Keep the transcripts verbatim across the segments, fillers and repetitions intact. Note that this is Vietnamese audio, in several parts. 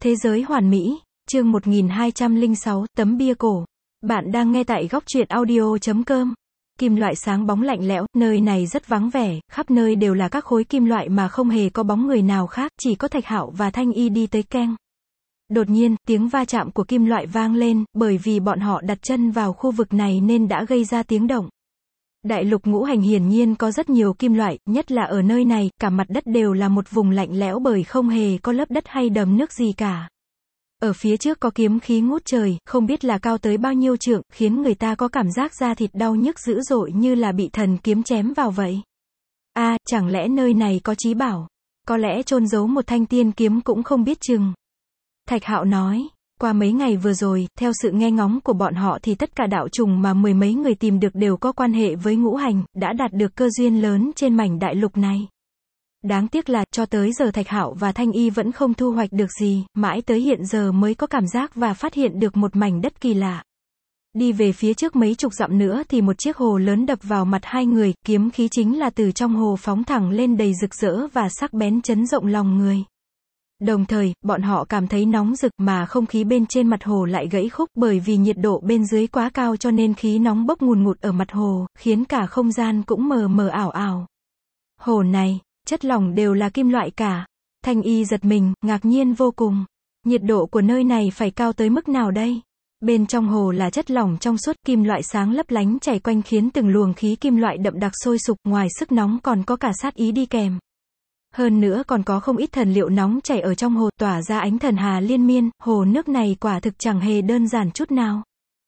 Thế giới hoàn mỹ, chương một nghìn hai trăm lẻ sáu, tấm bia cổ. Bạn đang nghe tại góc truyện audio chấm com. Kim loại sáng bóng lạnh lẽo, nơi này rất vắng vẻ, khắp nơi đều là các khối kim loại mà không hề có bóng người nào khác, chỉ có Thạch Hạo và Thanh Y đi tới keng. Đột nhiên, tiếng va chạm của kim loại vang lên, bởi vì bọn họ đặt chân vào khu vực này nên đã gây ra tiếng động. Đại lục ngũ hành hiển nhiên có rất nhiều kim loại, nhất là ở nơi này, cả mặt đất đều là một vùng lạnh lẽo bởi không hề có lớp đất hay đầm nước gì cả. Ở phía trước có kiếm khí ngút trời, không biết là cao tới bao nhiêu trượng, khiến người ta có cảm giác da thịt đau nhức dữ dội như là bị thần kiếm chém vào vậy. A, à, chẳng lẽ nơi này có chí bảo? Có lẽ chôn giấu một thanh tiên kiếm cũng không biết chừng. Thạch Hạo nói. Qua mấy ngày vừa rồi, theo sự nghe ngóng của bọn họ thì tất cả đạo trùng mà mười mấy người tìm được đều có quan hệ với ngũ hành, đã đạt được cơ duyên lớn trên mảnh đại lục này. Đáng tiếc là, cho tới giờ Thạch Hạo và Thanh Y vẫn không thu hoạch được gì, mãi tới hiện giờ mới có cảm giác và phát hiện được một mảnh đất kỳ lạ. Đi về phía trước mấy chục dặm nữa thì một chiếc hồ lớn đập vào mặt hai người, kiếm khí chính là từ trong hồ phóng thẳng lên đầy rực rỡ và sắc bén chấn động lòng người. Đồng thời, bọn họ cảm thấy nóng rực mà không khí bên trên mặt hồ lại gãy khúc bởi vì nhiệt độ bên dưới quá cao cho nên khí nóng bốc ngùn ngụt ở mặt hồ, khiến cả không gian cũng mờ mờ ảo ảo. Hồ này, chất lỏng đều là kim loại cả. Thanh Y giật mình, ngạc nhiên vô cùng. Nhiệt độ của nơi này phải cao tới mức nào đây? Bên trong hồ là chất lỏng trong suốt, kim loại sáng lấp lánh chảy quanh khiến từng luồng khí kim loại đậm đặc sôi sục, ngoài sức nóng còn có cả sát ý đi kèm. Hơn nữa còn có không ít thần liệu nóng chảy ở trong hồ, tỏa ra ánh thần hà liên miên, hồ nước này quả thực chẳng hề đơn giản chút nào.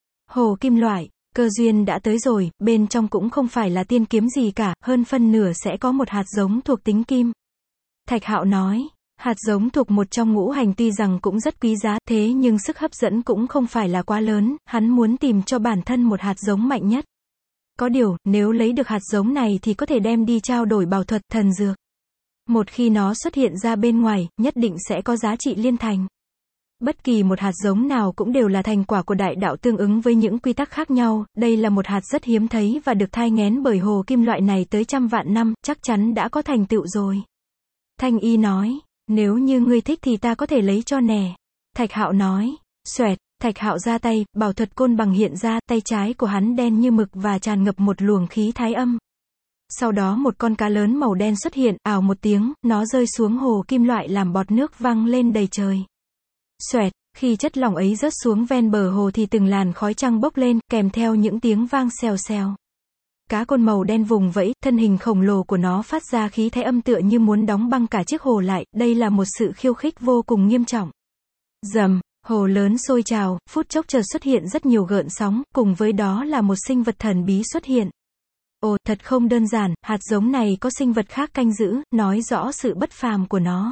Hồ kim loại, cơ duyên đã tới rồi, bên trong cũng không phải là tiên kiếm gì cả, hơn phân nửa sẽ có một hạt giống thuộc tính kim. Thạch Hạo nói, hạt giống thuộc một trong ngũ hành tuy rằng cũng rất quý giá, thế nhưng sức hấp dẫn cũng không phải là quá lớn, hắn muốn tìm cho bản thân một hạt giống mạnh nhất. Có điều, nếu lấy được hạt giống này thì có thể đem đi trao đổi bảo thuật, thần dược. Một khi nó xuất hiện ra bên ngoài, nhất định sẽ có giá trị liên thành. Bất kỳ một hạt giống nào cũng đều là thành quả của đại đạo tương ứng với những quy tắc khác nhau, đây là một hạt rất hiếm thấy và được thai nghén bởi hồ kim loại này tới trăm vạn năm, chắc chắn đã có thành tựu rồi. Thanh Y nói, nếu như ngươi thích thì ta có thể lấy cho nè. Thạch Hạo nói, xoẹt, Thạch Hạo ra tay, bảo thuật côn bằng hiện ra, tay trái của hắn đen như mực và tràn ngập một luồng khí thái âm. Sau đó một con cá lớn màu đen xuất hiện, ào một tiếng, nó rơi xuống hồ kim loại làm bọt nước văng lên đầy trời. Xoẹt, khi chất lỏng ấy rớt xuống ven bờ hồ thì từng làn khói trắng bốc lên, kèm theo những tiếng vang xèo xèo. Cá côn màu đen vùng vẫy, thân hình khổng lồ của nó phát ra khí thái âm tựa như muốn đóng băng cả chiếc hồ lại, đây là một sự khiêu khích vô cùng nghiêm trọng. Rầm, hồ lớn sôi trào, phút chốc chợt xuất hiện rất nhiều gợn sóng, cùng với đó là một sinh vật thần bí xuất hiện. Ồ, thật không đơn giản, hạt giống này có sinh vật khác canh giữ, nói rõ sự bất phàm của nó.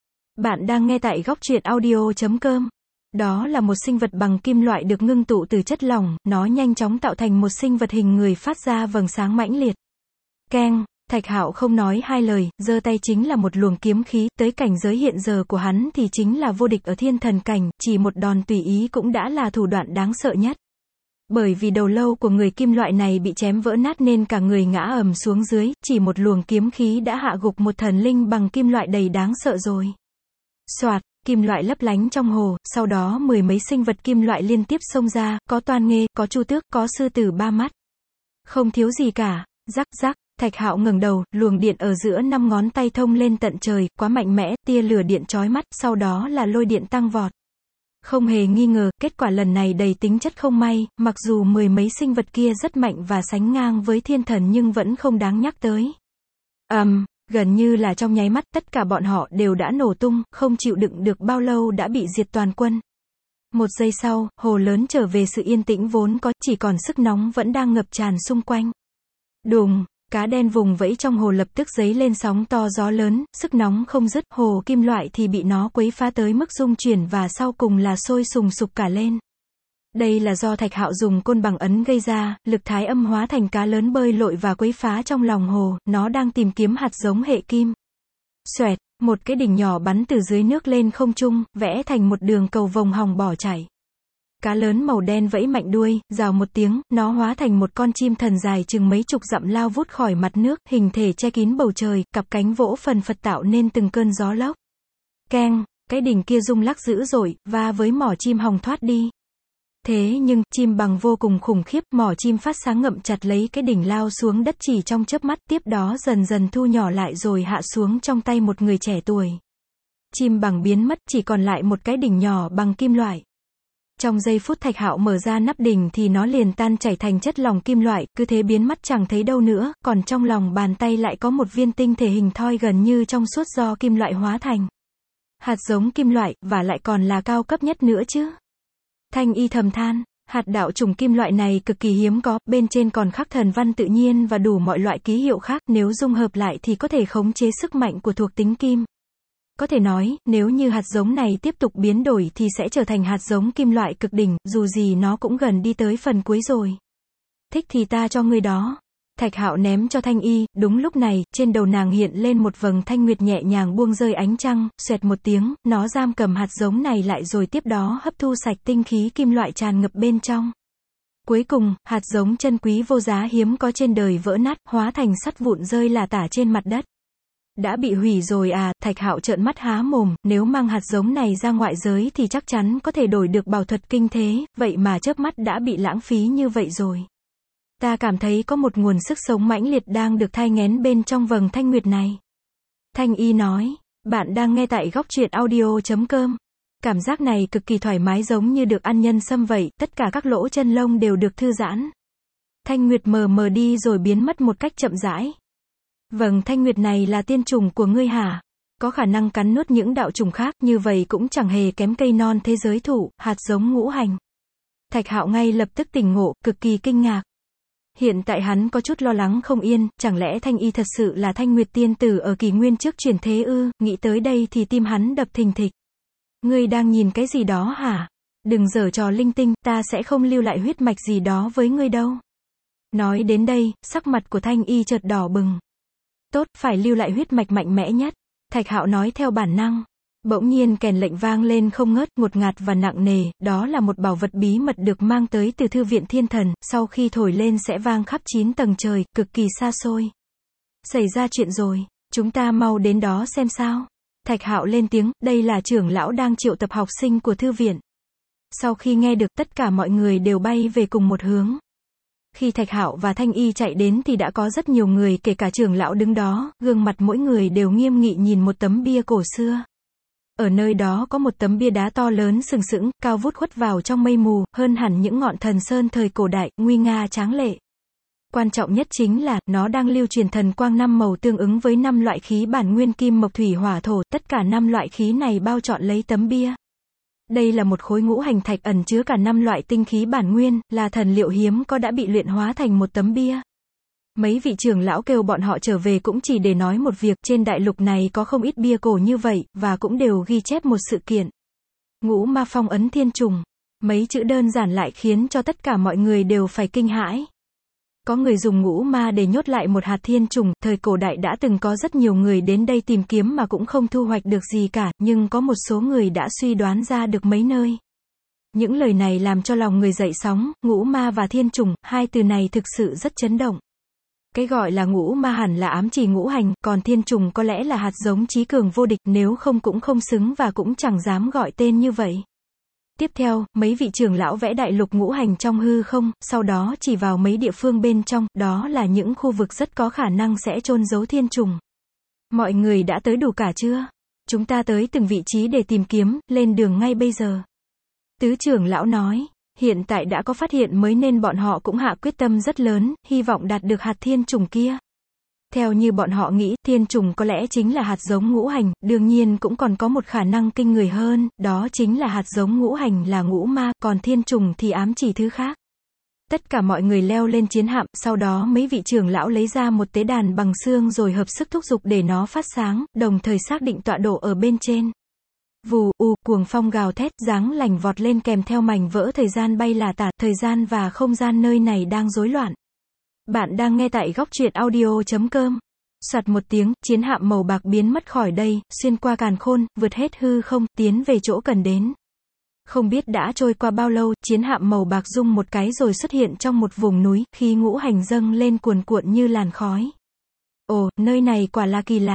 Bạn đang nghe tại góc truyện audio chấm com. Đó là một sinh vật bằng kim loại được ngưng tụ từ chất lỏng, nó nhanh chóng tạo thành một sinh vật hình người phát ra vầng sáng mãnh liệt. Keng, Thạch Hạo không nói hai lời, giơ tay chính là một luồng kiếm khí, tới cảnh giới hiện giờ của hắn thì chính là vô địch ở thiên thần cảnh, chỉ một đòn tùy ý cũng đã là thủ đoạn đáng sợ nhất. Bởi vì đầu lâu của người kim loại này bị chém vỡ nát nên cả người ngã ầm xuống dưới, chỉ một luồng kiếm khí đã hạ gục một thần linh bằng kim loại đầy đáng sợ rồi. Soạt, kim loại lấp lánh trong hồ, sau đó mười mấy sinh vật kim loại liên tiếp xông ra, có toan nghê, có chu tước, có sư tử ba mắt. Không thiếu gì cả. Rắc rắc, Thạch Hạo ngẩng đầu, luồng điện ở giữa năm ngón tay thông lên tận trời, quá mạnh mẽ, tia lửa điện chói mắt, sau đó là lôi điện tăng vọt. Không hề nghi ngờ, kết quả lần này đầy tính chất không may, mặc dù mười mấy sinh vật kia rất mạnh và sánh ngang với thiên thần nhưng vẫn không đáng nhắc tới. Ầm, um, gần như là trong nháy mắt, tất cả bọn họ đều đã nổ tung, không chịu đựng được bao lâu đã bị diệt toàn quân. Một giây sau, hồ lớn trở về sự yên tĩnh vốn có, chỉ còn sức nóng vẫn đang ngập tràn xung quanh. Đùng, cá đen vùng vẫy trong hồ lập tức dấy lên sóng to gió lớn, sức nóng không dứt, hồ kim loại thì bị nó quấy phá tới mức rung chuyển và sau cùng là sôi sùng sục cả lên. Đây là do Thạch Hạo dùng côn bằng ấn gây ra, lực thái âm hóa thành cá lớn bơi lội và quấy phá trong lòng hồ, nó đang tìm kiếm hạt giống hệ kim. Xoẹt, một cái đỉnh nhỏ bắn từ dưới nước lên không trung, vẽ thành một đường cầu vồng hòng bỏ chạy. Cá lớn màu đen vẫy mạnh đuôi, rào một tiếng, nó hóa thành một con chim thần dài chừng mấy chục dặm lao vút khỏi mặt nước, hình thể che kín bầu trời, cặp cánh vỗ phần phật tạo nên từng cơn gió lốc. Keng, cái đỉnh kia rung lắc dữ dội, và với mỏ chim hòng thoát đi. Thế nhưng, chim bằng vô cùng khủng khiếp, mỏ chim phát sáng ngậm chặt lấy cái đỉnh lao xuống đất chỉ trong chớp mắt, tiếp đó dần dần thu nhỏ lại rồi hạ xuống trong tay một người trẻ tuổi. Chim bằng biến mất, chỉ còn lại một cái đỉnh nhỏ bằng kim loại. Trong giây phút Thạch Hạo mở ra nắp đỉnh thì nó liền tan chảy thành chất lỏng kim loại, cứ thế biến mất chẳng thấy đâu nữa, còn trong lòng bàn tay lại có một viên tinh thể hình thoi gần như trong suốt do kim loại hóa thành. Hạt giống kim loại, và lại còn là cao cấp nhất nữa chứ. Thanh Y thầm than, hạt đạo trùng kim loại này cực kỳ hiếm có, bên trên còn khắc thần văn tự nhiên và đủ mọi loại ký hiệu khác, nếu dung hợp lại thì có thể khống chế sức mạnh của thuộc tính kim. Có thể nói, nếu như hạt giống này tiếp tục biến đổi thì sẽ trở thành hạt giống kim loại cực đỉnh, dù gì nó cũng gần đi tới phần cuối rồi. Thích thì ta cho ngươi đó. Thạch Hạo ném cho Thanh Y, đúng lúc này, trên đầu nàng hiện lên một vầng thanh nguyệt nhẹ nhàng buông rơi ánh trăng, xoẹt một tiếng, nó giam cầm hạt giống này lại rồi tiếp đó hấp thu sạch tinh khí kim loại tràn ngập bên trong. Cuối cùng, hạt giống chân quý vô giá hiếm có trên đời vỡ nát, hóa thành sắt vụn rơi lả tả trên mặt đất. Đã bị hủy rồi à? Thạch Hạo trợn mắt há mồm, nếu mang hạt giống này ra ngoại giới thì chắc chắn có thể đổi được bảo thuật kinh thế, vậy mà chớp mắt đã bị lãng phí như vậy rồi. Ta cảm thấy có một nguồn sức sống mãnh liệt đang được thai nghén bên trong vầng thanh nguyệt này. Thanh Y nói, bạn đang nghe tại góc truyện audio chấm com. Cảm giác này cực kỳ thoải mái giống như được ăn nhân sâm vậy, tất cả các lỗ chân lông đều được thư giãn. Thanh nguyệt mờ mờ đi rồi biến mất một cách chậm rãi. Vầng thanh nguyệt này là tiên trùng của ngươi hả? Có khả năng cắn nuốt những đạo trùng khác, như vậy cũng chẳng hề kém cây non thế giới thụ, hạt giống ngũ hành. Thạch Hạo ngay lập tức tỉnh ngộ, cực kỳ kinh ngạc. Hiện tại hắn có chút lo lắng không yên, chẳng lẽ Thanh Y thật sự là Thanh Nguyệt tiên tử ở kỷ nguyên trước chuyển thế ư? Nghĩ tới đây thì tim hắn đập thình thịch. Ngươi đang nhìn cái gì đó hả? Đừng giở trò linh tinh, ta sẽ không lưu lại huyết mạch gì đó với ngươi đâu. Nói đến đây, sắc mặt của Thanh Y chợt đỏ bừng. Tốt, phải lưu lại huyết mạch mạnh mẽ nhất. Thạch Hạo nói theo bản năng. Bỗng nhiên kèn lệnh vang lên không ngớt, ngột ngạt và nặng nề, đó là một bảo vật bí mật được mang tới từ thư viện thiên thần, sau khi thổi lên sẽ vang khắp chín tầng trời, cực kỳ xa xôi. Xảy ra chuyện rồi, chúng ta mau đến đó xem sao. Thạch Hạo lên tiếng, đây là trưởng lão đang triệu tập học sinh của thư viện. Sau khi nghe được, tất cả mọi người đều bay về cùng một hướng. Khi Thạch Hạo và Thanh Y chạy đến thì đã có rất nhiều người, kể cả trưởng lão đứng đó, gương mặt mỗi người đều nghiêm nghị nhìn một tấm bia cổ xưa. Ở nơi đó có một tấm bia đá to lớn sừng sững, cao vút khuất vào trong mây mù, hơn hẳn những ngọn thần sơn thời cổ đại, nguy nga tráng lệ. Quan trọng nhất chính là, nó đang lưu truyền thần quang năm màu tương ứng với năm loại khí bản nguyên kim mộc thủy hỏa thổ, tất cả năm loại khí này bao trọn lấy tấm bia. Đây là một khối ngũ hành thạch ẩn chứa cả năm loại tinh khí bản nguyên, là thần liệu hiếm có đã bị luyện hóa thành một tấm bia. Mấy vị trưởng lão kêu bọn họ trở về cũng chỉ để nói một việc, trên đại lục này có không ít bia cổ như vậy, và cũng đều ghi chép một sự kiện. Ngũ ma phong ấn thiên trùng. Mấy chữ đơn giản lại khiến cho tất cả mọi người đều phải kinh hãi. Có người dùng ngũ ma để nhốt lại một hạt thiên trùng, thời cổ đại đã từng có rất nhiều người đến đây tìm kiếm mà cũng không thu hoạch được gì cả, nhưng có một số người đã suy đoán ra được mấy nơi. Những lời này làm cho lòng người dậy sóng, ngũ ma và thiên trùng, hai từ này thực sự rất chấn động. Cái gọi là ngũ ma hẳn là ám chỉ ngũ hành, còn thiên trùng có lẽ là hạt giống chí cường vô địch, nếu không cũng không xứng và cũng chẳng dám gọi tên như vậy. Tiếp theo, mấy vị trưởng lão vẽ đại lục ngũ hành trong hư không, sau đó chỉ vào mấy địa phương bên trong, đó là những khu vực rất có khả năng sẽ chôn giấu thiên trùng. Mọi người đã tới đủ cả chưa? Chúng ta tới từng vị trí để tìm kiếm, lên đường ngay bây giờ. Tứ trưởng lão nói, hiện tại đã có phát hiện mới nên bọn họ cũng hạ quyết tâm rất lớn, hy vọng đạt được hạt thiên trùng kia. Theo như bọn họ nghĩ, thiên trùng có lẽ chính là hạt giống ngũ hành, đương nhiên cũng còn có một khả năng kinh người hơn, đó chính là hạt giống ngũ hành là ngũ ma, còn thiên trùng thì ám chỉ thứ khác. Tất cả mọi người leo lên chiến hạm, sau đó mấy vị trưởng lão lấy ra một tế đàn bằng xương rồi hợp sức thúc giục để nó phát sáng, đồng thời xác định tọa độ ở bên trên. Vù, u, cuồng phong gào thét, giáng lành vọt lên kèm theo mảnh vỡ thời gian bay lả tả, thời gian và không gian nơi này đang rối loạn. Bạn đang nghe tại góc truyện audio chấm com. Soạt một tiếng, chiến hạm màu bạc biến mất khỏi đây, xuyên qua càn khôn, vượt hết hư không, tiến về chỗ cần đến. Không biết đã trôi qua bao lâu, chiến hạm màu bạc rung một cái rồi xuất hiện trong một vùng núi, khí ngũ hành dâng lên cuồn cuộn như làn khói. Ồ, nơi này quả là kỳ lạ.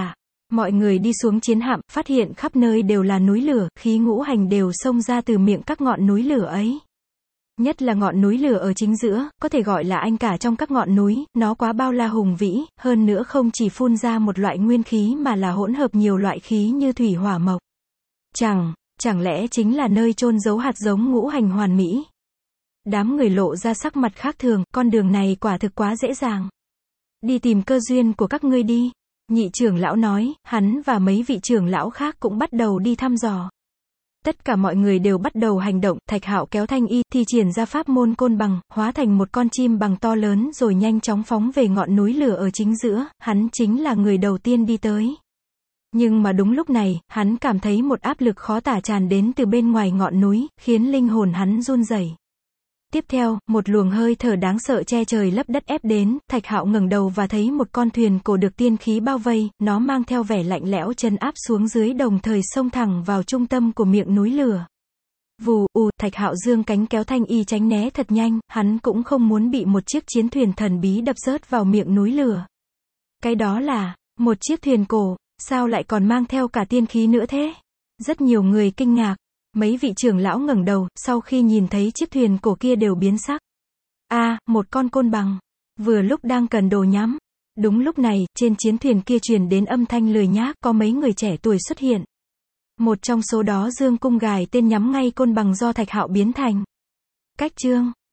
Mọi người đi xuống chiến hạm, phát hiện khắp nơi đều là núi lửa, khí ngũ hành đều xông ra từ miệng các ngọn núi lửa ấy. Nhất là ngọn núi lửa ở chính giữa, có thể gọi là anh cả trong các ngọn núi, nó quá bao la hùng vĩ, hơn nữa không chỉ phun ra một loại nguyên khí mà là hỗn hợp nhiều loại khí như thủy hỏa mộc. Chẳng, chẳng lẽ chính là nơi chôn giấu hạt giống ngũ hành hoàn mỹ? Đám người lộ ra sắc mặt khác thường, con đường này quả thực quá dễ dàng. Đi tìm cơ duyên của các ngươi đi. Nhị trưởng lão nói, hắn và mấy vị trưởng lão khác cũng bắt đầu đi thăm dò. Tất cả mọi người đều bắt đầu hành động, Thạch Hạo kéo Thanh Y, thi triển ra pháp môn côn bằng, hóa thành một con chim bằng to lớn rồi nhanh chóng phóng về ngọn núi lửa ở chính giữa, hắn chính là người đầu tiên đi tới. Nhưng mà đúng lúc này, hắn cảm thấy một áp lực khó tả tràn đến từ bên ngoài ngọn núi, khiến linh hồn hắn run rẩy. Tiếp theo, một luồng hơi thở đáng sợ che trời lấp đất ép đến, Thạch Hạo ngẩng đầu và thấy một con thuyền cổ được tiên khí bao vây, nó mang theo vẻ lạnh lẽo trấn áp xuống dưới đồng thời xông thẳng vào trung tâm của miệng núi lửa. Vù, ù, Thạch Hạo giương cánh kéo Thanh Y tránh né thật nhanh, hắn cũng không muốn bị một chiếc chiến thuyền thần bí đập rớt vào miệng núi lửa. Cái đó là, một chiếc thuyền cổ, sao lại còn mang theo cả tiên khí nữa thế? Rất nhiều người kinh ngạc. Mấy vị trưởng lão ngẩng đầu, sau khi nhìn thấy chiếc thuyền cổ kia đều biến sắc. A, à, một con côn bằng. Vừa lúc đang cần đồ nhắm. Đúng lúc này, trên chiến thuyền kia truyền đến âm thanh lười nhác, có mấy người trẻ tuổi xuất hiện. Một trong số đó giương cung gài tên nhắm ngay côn bằng do Thạch Hạo biến thành. Cách chương